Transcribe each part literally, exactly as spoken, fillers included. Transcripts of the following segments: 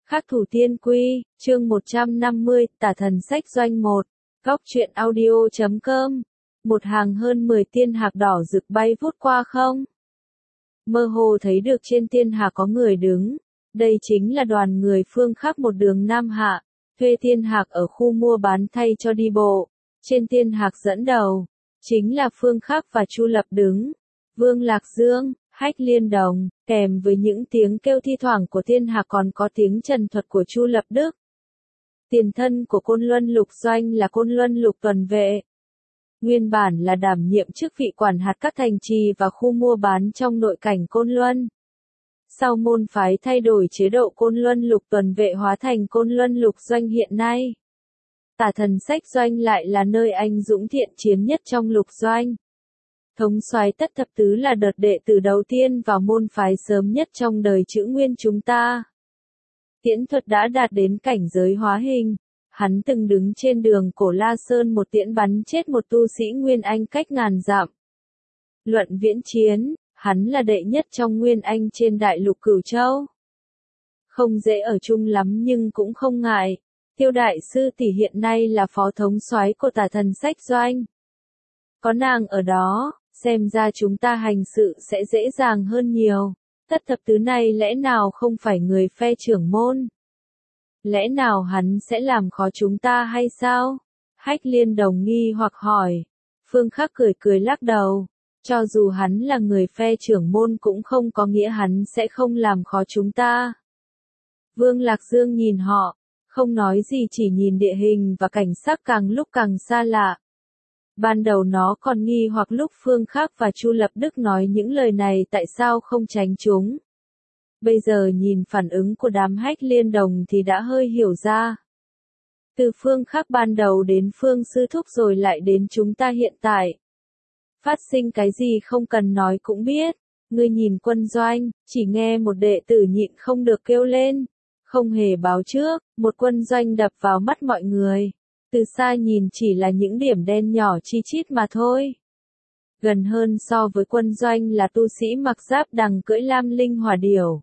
Khắc thủ tiên quy, chương một trăm năm mươi, tả thần sách doanh một, góc truyện audio chấm com. Một hàng hơn mười tiên hạc đỏ rực bay vút qua không. Mơ hồ thấy được trên tiên hạc có người đứng. Đây chính là đoàn người Phương Khắc một đường Nam Hạ, thuê tiên hạc ở khu mua bán thay cho đi bộ. Trên tiên hạc dẫn đầu, chính là Phương Khắc và Chu Lập đứng. Vương Lạc Dương, Hách Liên Đồng, kèm với những tiếng kêu thi thoảng của tiên hạc còn có tiếng trần thuật của Chu Lập Đức. Tiền thân của Côn Luân Lục Doanh là Côn Luân Lục Tuần Vệ. Nguyên bản là đảm nhiệm chức vị quản hạt các thành trì và khu mua bán trong nội cảnh Côn Luân. Sau môn phái thay đổi chế độ Côn Luân Lục Tuần Vệ hóa thành Côn Luân Lục Doanh hiện nay. Tả thần sách doanh lại là nơi anh dũng thiện chiến nhất trong lục doanh. Thống soái Tất Thập Tứ là đợt đệ tử đầu tiên vào môn phái sớm nhất trong đời chữ nguyên chúng ta. Tiễn thuật đã đạt đến cảnh giới hóa hình. Hắn từng đứng trên đường Cổ La Sơn một tiễn bắn chết một tu sĩ Nguyên Anh cách ngàn dặm. Luận viễn chiến, hắn là đệ nhất trong Nguyên Anh trên đại lục Cửu Châu. Không dễ ở chung lắm nhưng cũng không ngại. Tiêu đại sư tỷ hiện nay là phó thống soái của tả thần sách doanh. Có nàng ở đó, xem ra chúng ta hành sự sẽ dễ dàng hơn nhiều. Tất Thập Tứ này lẽ nào không phải người phe trưởng môn? Lẽ nào hắn sẽ làm khó chúng ta hay sao? Hách Liên Đồng nghi hoặc hỏi. Phương Khắc cười cười lắc đầu. Cho dù hắn là người phe trưởng môn cũng không có nghĩa hắn sẽ không làm khó chúng ta. Vương Lạc Dương nhìn họ, không nói gì chỉ nhìn địa hình và cảnh sắc càng lúc càng xa lạ. Ban đầu nó còn nghi hoặc lúc Phương Khắc và Chu Lập Đức nói những lời này tại sao không tránh chúng. Bây giờ nhìn phản ứng của đám Hách Liên Đồng thì đã hơi hiểu ra. Từ Phương Khắc ban đầu đến Phương Sư Thúc rồi lại đến chúng ta hiện tại. Phát sinh cái gì không cần nói cũng biết. Ngươi nhìn quân doanh, chỉ nghe một đệ tử nhịn không được kêu lên. Không hề báo trước, một quân doanh đập vào mắt mọi người. Từ xa nhìn chỉ là những điểm đen nhỏ chi chít mà thôi. Gần hơn so với quân doanh là tu sĩ mặc giáp đằng cưỡi lam linh hỏa điểu.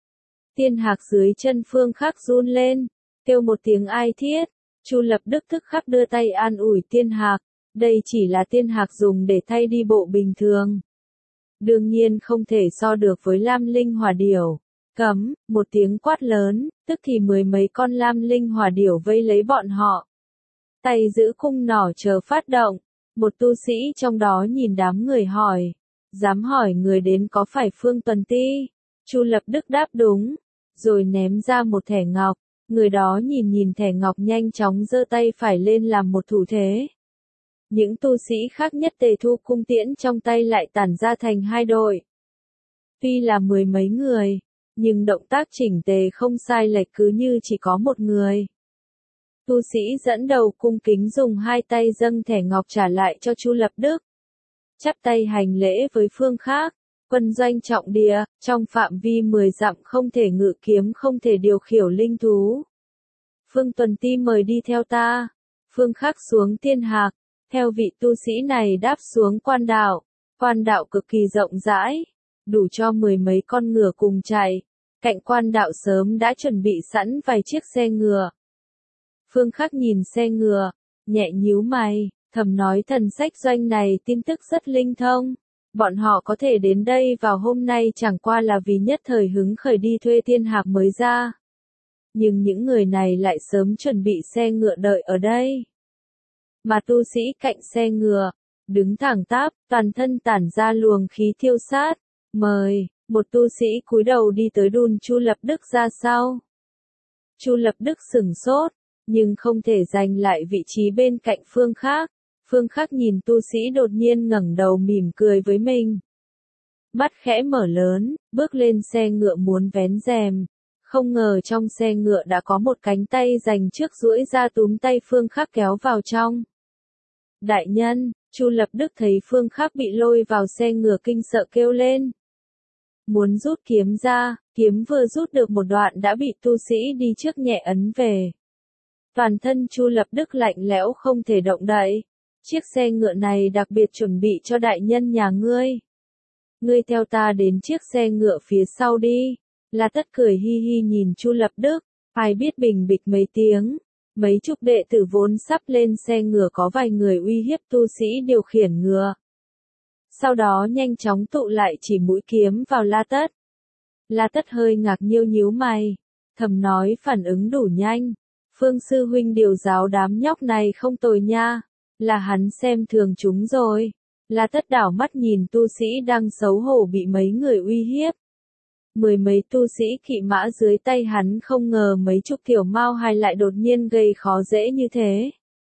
Tiên hạc dưới chân Phương Khắc run lên, kêu một tiếng ai thiết. Chu Lập Đức tức khắc đưa tay an ủi tiên hạc. Đây chỉ là tiên hạc dùng để thay đi bộ bình thường. Đương nhiên không thể so được với lam linh hỏa điểu. Cấm, một tiếng quát lớn, tức thì mười mấy con lam linh hỏa điểu vây lấy bọn họ. Tay giữ cung nỏ chờ phát động. Một tu sĩ trong đó nhìn đám người hỏi. Dám hỏi người đến có phải Phương Tuần Ti? Chu Lập Đức đáp đúng. Rồi ném ra một thẻ ngọc. Người đó nhìn nhìn thẻ ngọc nhanh chóng giơ tay phải lên làm một thủ thế. Những tu sĩ khác nhất tề thu cung tiễn trong tay lại tản ra thành hai đội. Tuy là mười mấy người, nhưng động tác chỉnh tề không sai lệch cứ như chỉ có một người. Tu sĩ dẫn đầu cung kính dùng hai tay dâng thẻ ngọc trả lại cho Chu Lập Đức. Chắp tay hành lễ với Phương Khắc. Quân doanh trọng địa, trong phạm vi mười dặm không thể ngự kiếm, không thể điều khiển linh thú. Phương Tuần Ti mời đi theo ta. Phương Khắc xuống tiên hạc, theo vị tu sĩ này đáp xuống quan đạo. Quan đạo cực kỳ rộng rãi, đủ cho mười mấy con ngựa cùng chạy. Cạnh quan đạo sớm đã chuẩn bị sẵn vài chiếc xe ngựa. Phương Khắc nhìn xe ngựa, nhẹ nhíu mày, thầm nói thần sách doanh này tin tức rất linh thông. Bọn họ có thể đến đây vào hôm nay chẳng qua là vì nhất thời hứng khởi đi thuê tiên hạc mới ra. Nhưng những người này lại sớm chuẩn bị xe ngựa đợi ở đây. Mà tu sĩ cạnh xe ngựa, đứng thẳng tắp, toàn thân tản ra luồng khí thiêu sát. Mời, một tu sĩ cúi đầu đi tới đun Chu Lập Đức ra sau. Chu Lập Đức sửng sốt, nhưng không thể giành lại vị trí bên cạnh Phương Khắc. Phương Khắc nhìn tu sĩ đột nhiên ngẩng đầu mỉm cười với mình. Mắt khẽ mở lớn, bước lên xe ngựa muốn vén rèm. Không ngờ trong xe ngựa đã có một cánh tay dành trước duỗi ra túm tay Phương Khắc kéo vào trong. Đại nhân, Chu Lập Đức thấy Phương Khắc bị lôi vào xe ngựa kinh sợ kêu lên. Muốn rút kiếm ra, kiếm vừa rút được một đoạn đã bị tu sĩ đi trước nhẹ ấn về. Toàn thân Chu Lập Đức lạnh lẽo không thể động đậy. Chiếc xe ngựa này đặc biệt chuẩn bị cho đại nhân nhà ngươi. Ngươi theo ta đến chiếc xe ngựa phía sau đi. La Tất cười hi hi nhìn Chu Lập Đức. Ai biết bình bịch mấy tiếng, mấy chục đệ tử vốn sắp lên xe ngựa có vài người uy hiếp tu sĩ điều khiển ngựa. Sau đó nhanh chóng tụ lại chỉ mũi kiếm vào La Tất. La Tất hơi ngạc nhiêu nhíu mày, thầm nói phản ứng đủ nhanh. Phương sư huynh điều giáo đám nhóc này không tồi nha, là hắn xem thường chúng rồi. La Tất đảo mắt nhìn tu sĩ đang xấu hổ bị mấy người uy hiếp. Mười mấy tu sĩ kỵ mã dưới tay hắn không ngờ mấy chục tiểu mao hài lại đột nhiên gây khó dễ như thế.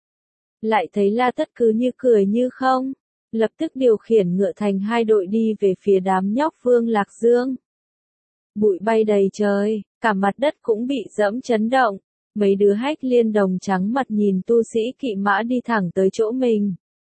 Lại thấy La Tất cứ như cười như không, lập tức điều khiển ngựa thành hai đội đi về phía đám nhóc Vương Lạc Dương. Bụi bay đầy trời, cả mặt đất cũng bị dẫm chấn động, mấy đứa hách liên đồng trắng mặt nhìn tu sĩ kỵ mã đi thẳng tới chỗ mình.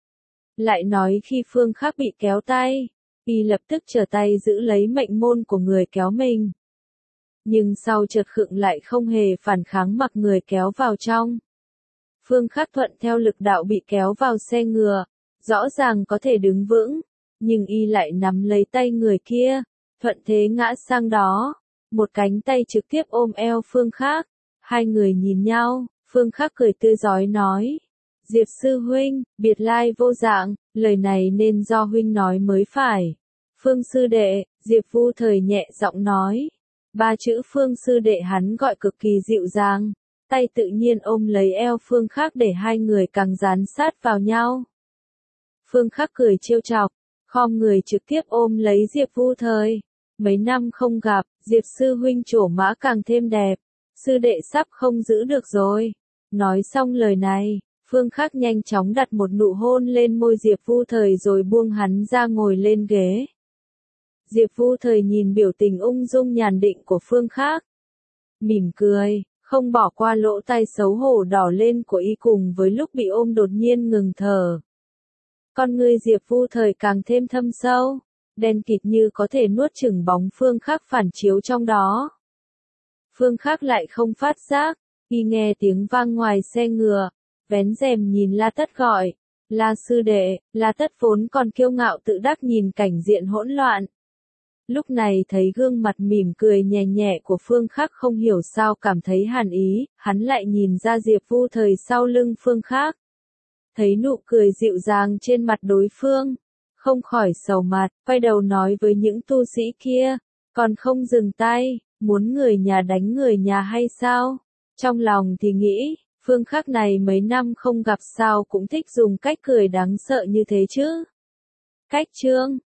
Lại nói khi Phương Khắc bị kéo tay, y lập tức trở tay giữ lấy mệnh môn của người kéo mình. Nhưng sau chợt khựng lại không hề phản kháng mặc người kéo vào trong. Phương Khắc thuận theo lực đạo bị kéo vào xe ngựa, rõ ràng có thể đứng vững, nhưng y lại nắm lấy tay người kia, thuận thế ngã sang đó, một cánh tay trực tiếp ôm eo Phương Khắc. Hai người nhìn nhau, Phương Khắc cười tươi rói nói: Diệp sư huynh, biệt lai vô dạng, lời này nên do huynh nói mới phải. Phương sư đệ, Diệp Vu Thời nhẹ giọng nói. Ba chữ Phương sư đệ hắn gọi cực kỳ dịu dàng, tay tự nhiên ôm lấy eo Phương Khắc để hai người càng dán sát vào nhau. Phương Khắc cười trêu chọc, khom người trực tiếp ôm lấy Diệp Vu Thời. Mấy năm không gặp, Diệp sư huynh trổ mã càng thêm đẹp, sư đệ sắp không giữ được rồi. Nói xong lời này, Phương Khắc nhanh chóng đặt một nụ hôn lên môi Diệp Vu Thời rồi buông hắn ra ngồi lên ghế. Diệp Vu Thời nhìn biểu tình ung dung nhàn định của Phương Khắc, mỉm cười, không bỏ qua lỗ tai xấu hổ đỏ lên của y cùng với lúc bị ôm đột nhiên ngừng thở. Con ngươi Diệp Vu Thời càng thêm thâm sâu, đen kịt như có thể nuốt chửng bóng Phương Khắc phản chiếu trong đó. Phương Khắc lại không phát giác, y nghe tiếng vang ngoài xe ngựa, vén rèm nhìn La Tất gọi, La sư đệ. La Tất vốn còn kiêu ngạo tự đắc nhìn cảnh diện hỗn loạn. Lúc này thấy gương mặt mỉm cười nhẹ nhẹ của Phương Khắc không hiểu sao cảm thấy hàn ý, hắn lại nhìn ra Diệp Vu Thời sau lưng Phương Khắc. Thấy nụ cười dịu dàng trên mặt đối phương, không khỏi sầu mặt, quay đầu nói với những tu sĩ kia, còn không dừng tay, muốn người nhà đánh người nhà hay sao? Trong lòng thì nghĩ, Phương Khắc này mấy năm không gặp sao cũng thích dùng cách cười đáng sợ như thế chứ. Cách chương